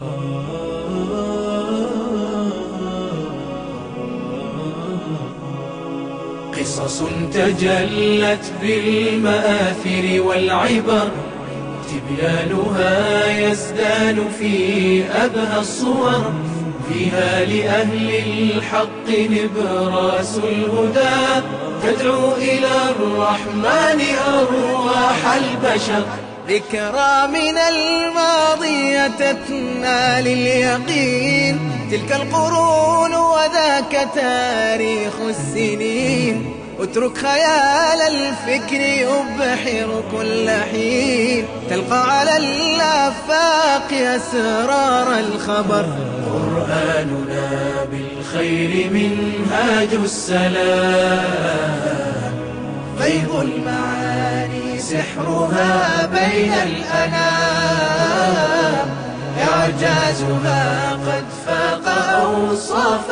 قصص تجلت بالمآثر والعبر، تبيانها يزدان في أبهى الصور، فيها لأهل الحق نبراس الهدى، تدعو إلى الرحمن أرواح البشر. ذكرى من الماضي تتنى لليقين، تلك القرون وذاك تاريخ السنين، اترك خيال الفكر يبحر كل حين، تلقى على الآفاق أسرار الخبر. قرآننا بالخير منهاج السلام، فيض المعاني سحرها بين الأنام، إعجازها قد فاق أوصاف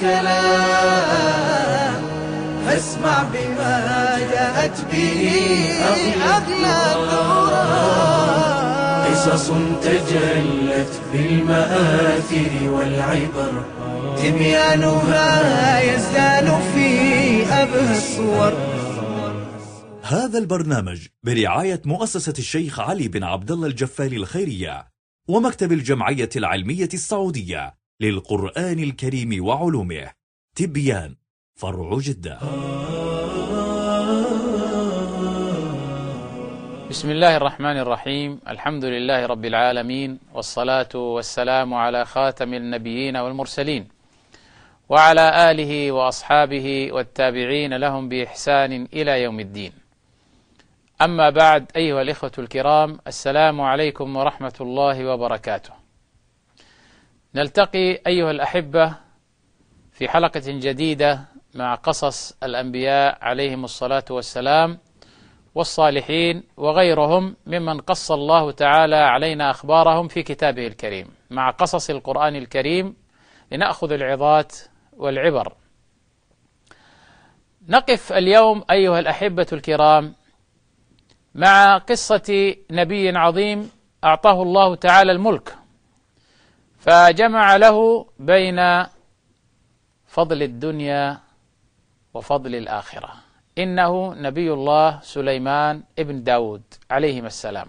الكلام، فاسمع بما جاءت به أغلى القرآن. قصص تجلت بالمآثر والعبر، تبيانها يزدان في أبهى الصور. هذا البرنامج برعاية مؤسسة الشيخ علي بن عبد الله الجفاري الخيرية ومكتب الجمعية العلمية السعودية للقرآن الكريم وعلومه، تبيان، فرع جدة. بسم الله الرحمن الرحيم، الحمد لله رب العالمين، والصلاة والسلام على خاتم النبيين والمرسلين، وعلى آله وأصحابه والتابعين لهم بإحسان إلى يوم الدين. أما بعد، أيها الإخوة الكرام، السلام عليكم ورحمة الله وبركاته. نلتقي أيها الأحبة في حلقة جديدة مع قصص الأنبياء عليهم الصلاة والسلام والصالحين وغيرهم ممن قص الله تعالى علينا أخبارهم في كتابه الكريم، مع قصص القرآن الكريم لنأخذ العظات والعبر. نقف اليوم أيها الأحبة الكرام مع قصة نبي عظيم أعطاه الله تعالى الملك، فجمع له بين فضل الدنيا وفضل الآخرة. إنه نبي الله سليمان ابن داود عليهما السلام.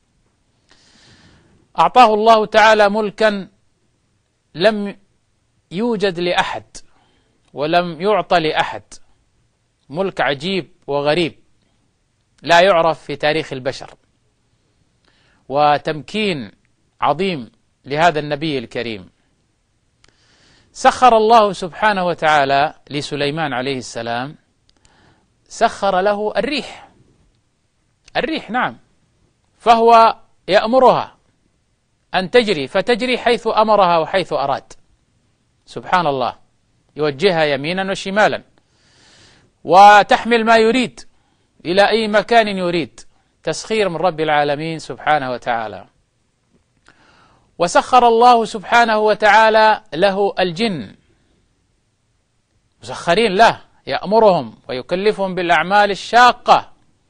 أعطاه الله تعالى ملكا لم يوجد لأحد ولم يعطى لأحد، ملك عجيب وغريب لا يعرف في تاريخ البشر، وتمكين عظيم لهذا النبي الكريم. سخر الله سبحانه وتعالى لسليمان عليه السلام، سخر له الريح نعم، فهو يأمرها أن تجري، فتجري حيث أمرها وحيث أراد سبحان الله، يوجهها يمينا وشمالا، وتحمل ما يريد إلى أي مكان يريد، تسخير من رب العالمين سبحانه وتعالى. وسخر الله سبحانه وتعالى له الجن، مسخرين له، يأمرهم ويكلفهم بالأعمال الشاقة،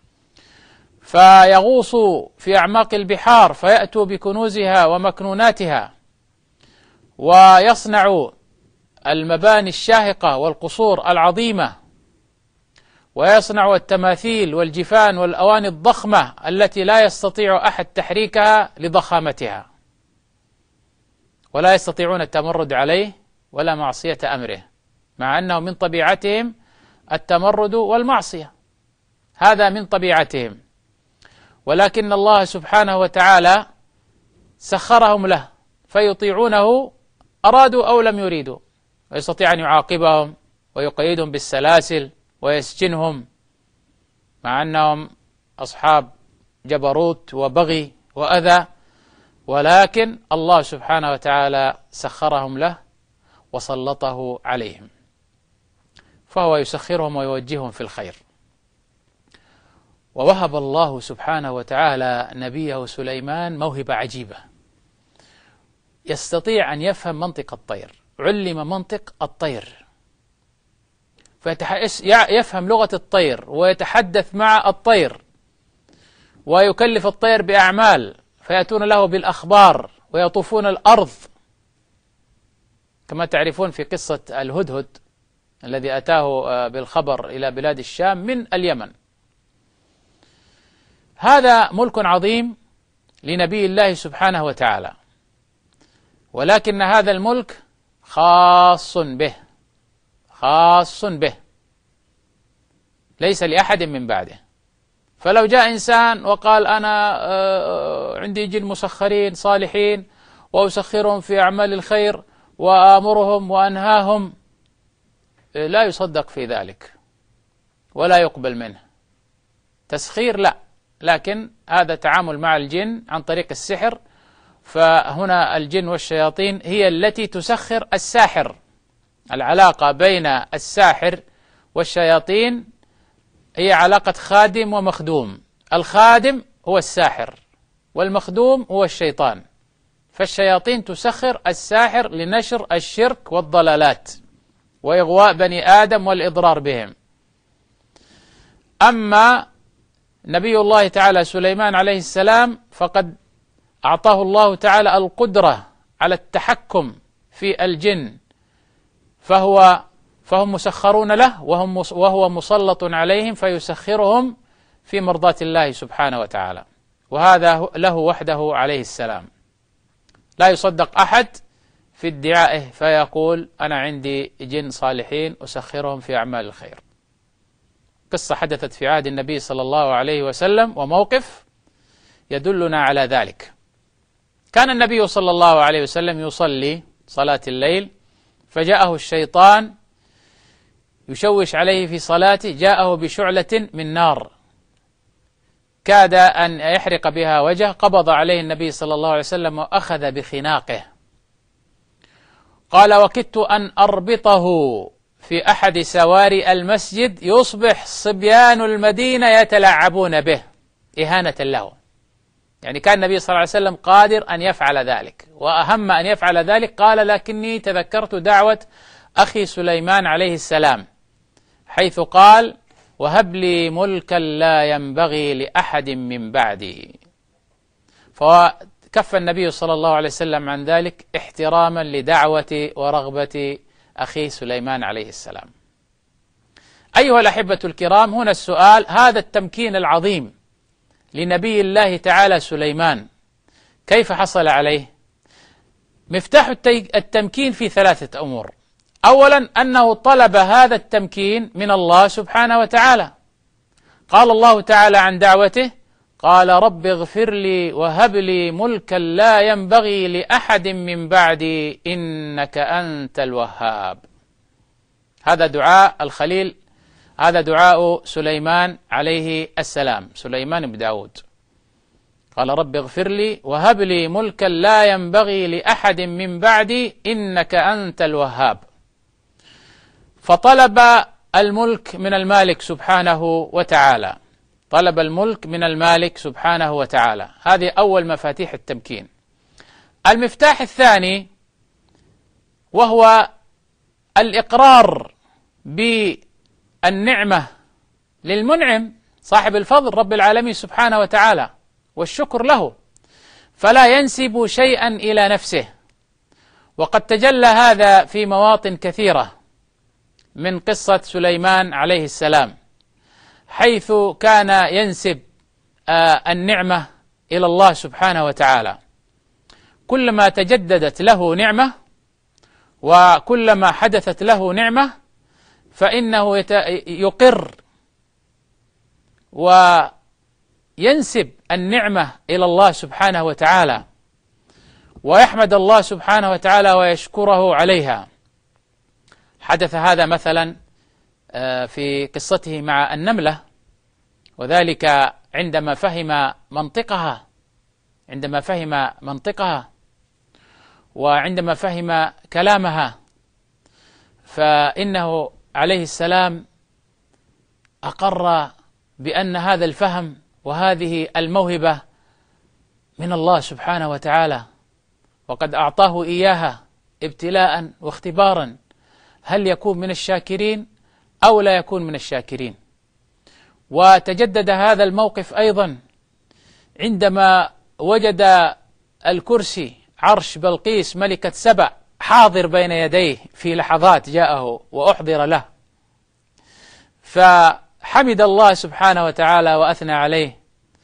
فيغوصوا في أعماق البحار فيأتوا بكنوزها ومكنوناتها، ويصنعوا المباني الشاهقة والقصور العظيمة، ويصنع التماثيل والجفان والأواني الضخمة التي لا يستطيع أحد تحريكها لضخامتها، ولا يستطيعون التمرد عليه ولا معصية أمره، مع أنه من طبيعتهم التمرد والمعصية، هذا من طبيعتهم، ولكن الله سبحانه وتعالى سخرهم له فيطيعونه أرادوا أو لم يريدوا، ويستطيع أن يعاقبهم ويقيدهم بالسلاسل ويسجنهم، مع أنهم أصحاب جبروت وبغي وأذى، ولكن الله سبحانه وتعالى سخرهم له وسلطه عليهم، فهو يسخرهم ويوجههم في الخير. ووهب الله سبحانه وتعالى نبيه سليمان موهبة عجيبة، يستطيع أن يفهم منطق الطير، علم منطق الطير، فيفهم لغة الطير ويتحدث مع الطير، ويكلف الطير بأعمال فيأتون له بالأخبار ويطوفون الأرض، كما تعرفون في قصة الهدهد الذي أتاه بالخبر إلى بلاد الشام من اليمن. هذا ملك عظيم لنبي الله سبحانه وتعالى، ولكن هذا الملك خاص به، خاص به، ليس لأحد من بعده. فلو جاء إنسان وقال أنا عندي جن مسخرين صالحين وأسخرهم في أعمال الخير وآمرهم وأنهاهم، لا يصدق في ذلك ولا يقبل منه. تسخير لا، لكن هذا تعامل مع الجن عن طريق السحر، فهنا الجن والشياطين هي التي تسخر الساحر. العلاقة بين الساحر والشياطين هي علاقة خادم ومخدوم. الخادم هو الساحر والمخدوم هو الشيطان، فالشياطين تسخر الساحر لنشر الشرك والضلالات وإغواء بني آدم والإضرار بهم. أما نبي الله تعالى سليمان عليه السلام فقد أعطاه الله تعالى القدرة على التحكم في الجن، فهم مسخرون له وهو مسلط عليهم فيسخرهم في مرضاة الله سبحانه وتعالى، وهذا له وحده عليه السلام. لا يصدق أحد في ادعائه فيقول أنا عندي جن صالحين أسخرهم في أعمال الخير. قصة حدثت في عهد النبي صلى الله عليه وسلم وموقف يدلنا على ذلك. كان النبي صلى الله عليه وسلم يصلي صلاة الليل، فجاءه الشيطان يشوش عليه في صلاته، جاءه بشعلة من نار كاد أن يحرق بها وجهه، قبض عليه النبي صلى الله عليه وسلم وأخذ بخناقه، قال وكدت أن أربطه في أحد سواري المسجد يصبح صبيان المدينة يتلاعبون به إهانة له. يعني كان النبي صلى الله عليه وسلم قادر أن يفعل ذلك، وأهم أن يفعل ذلك قال لكني تذكرت دعوة أخي سليمان عليه السلام حيث قال وهب لي ملكا لا ينبغي لأحد من بعدي، فكف النبي صلى الله عليه وسلم عن ذلك احتراما لدعوة ورغبة أخي سليمان عليه السلام. أيها الأحبة الكرام، هنا السؤال: هذا التمكين العظيم لنبي الله تعالى سليمان كيف حصل عليه؟ مفتاح التمكين في ثلاثة أمور. أولا أنه طلب هذا التمكين من الله سبحانه وتعالى. قال الله تعالى عن دعوته قال رب اغفر لي وهب لي ملكا لا ينبغي لأحد من بعدي إنك أنت الوهاب. هذا دعاء الخليل، هذا دعاء سليمان عليه السلام، سليمان بن داود. قال رب اغفر لي وهب لي ملكا لا ينبغي لأحد من بعدي إنك أنت الوهاب. فطلب الملك من المالك سبحانه وتعالى، طلب الملك من المالك سبحانه وتعالى. هذه أول مفاتيح التمكين. المفتاح الثاني وهو الإقرار بالنعمة للمنعم صاحب الفضل رب العالمين سبحانه وتعالى والشكر له، فلا ينسب شيئا إلى نفسه. وقد تجلى هذا في مواطن كثيرة من قصة سليمان عليه السلام، حيث كان ينسب النعمة إلى الله سبحانه وتعالى. كلما تجددت له نعمة وكلما حدثت له نعمة فإنه يقر وينسب النعمة إلى الله سبحانه وتعالى ويحمد الله سبحانه وتعالى ويشكره عليها. حدث هذا مثلا في قصته مع النملة، وذلك عندما فهم منطقها وعندما فهم كلامها، فإنه عليه السلام أقر بأن هذا الفهم وهذه الموهبة من الله سبحانه وتعالى، وقد أعطاه إياها ابتلاء واختبارا، هل يكون من الشاكرين أو لا يكون من الشاكرين. وتجدد هذا الموقف أيضا عندما وجد الكرسي عرش بلقيس ملكة سبأ حاضر بين يديه في لحظات جاءه وأحضر له، فحمد الله سبحانه وتعالى وأثنى عليه،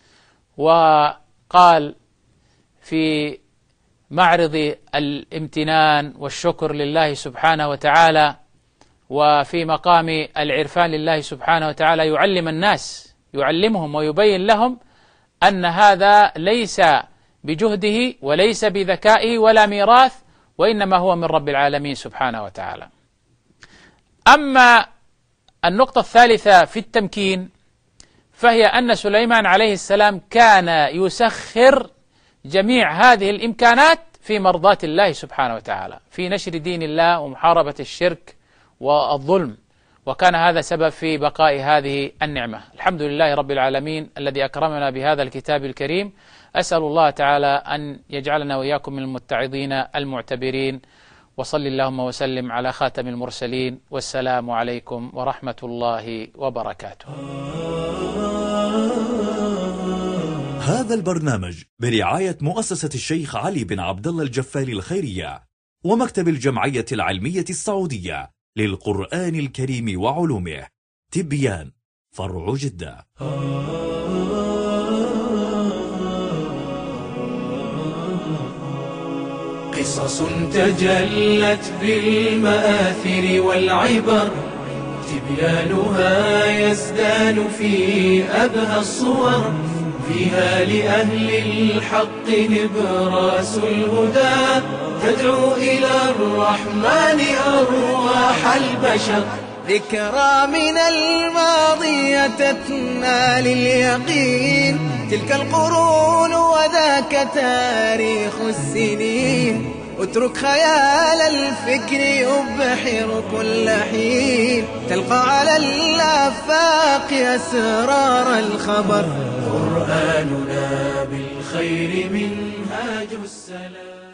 وقال في معرض الامتنان والشكر لله سبحانه وتعالى وفي مقام العرفان لله سبحانه وتعالى يعلم الناس، يعلمهم ويبين لهم أن هذا ليس بجهده وليس بذكائه ولا ميراث، وإنما هو من رب العالمين سبحانه وتعالى. أما النقطة الثالثة في التمكين فهي أن سليمان عليه السلام كان يسخر جميع هذه الإمكانات في مرضاة الله سبحانه وتعالى، في نشر دين الله ومحاربة الشرك والظلم، وكان هذا سبب في بقاء هذه النعمة. الحمد لله رب العالمين الذي أكرمنا بهذا الكتاب الكريم. أسأل الله تعالى أن يجعلنا وإياكم من المتعظين المعتبرين، وصل اللهم وسلم على خاتم المرسلين، والسلام عليكم ورحمة الله وبركاته. هذا البرنامج برعاية مؤسسة الشيخ علي بن عبد الله الجفاري الخيرية ومكتب الجمعية العلمية السعودية للقرآن الكريم وعلومه، تبيان، فرع جدة. قصص تجلت بالمآثر والعبر، تبيانها يزدان في أبهى الصور، فيها لأهل الحق نبراس الهدى، تدعو إلى الرحمن أرواح البشر. ذكرى من الماضي تتنى لليقين، تلك القرون وذاك تاريخ السنين، اترك خيال الفكر يبحر كل حين، تلقى على الآفاق أسرار الخبر. قرآننا بالخير منهاج السلام.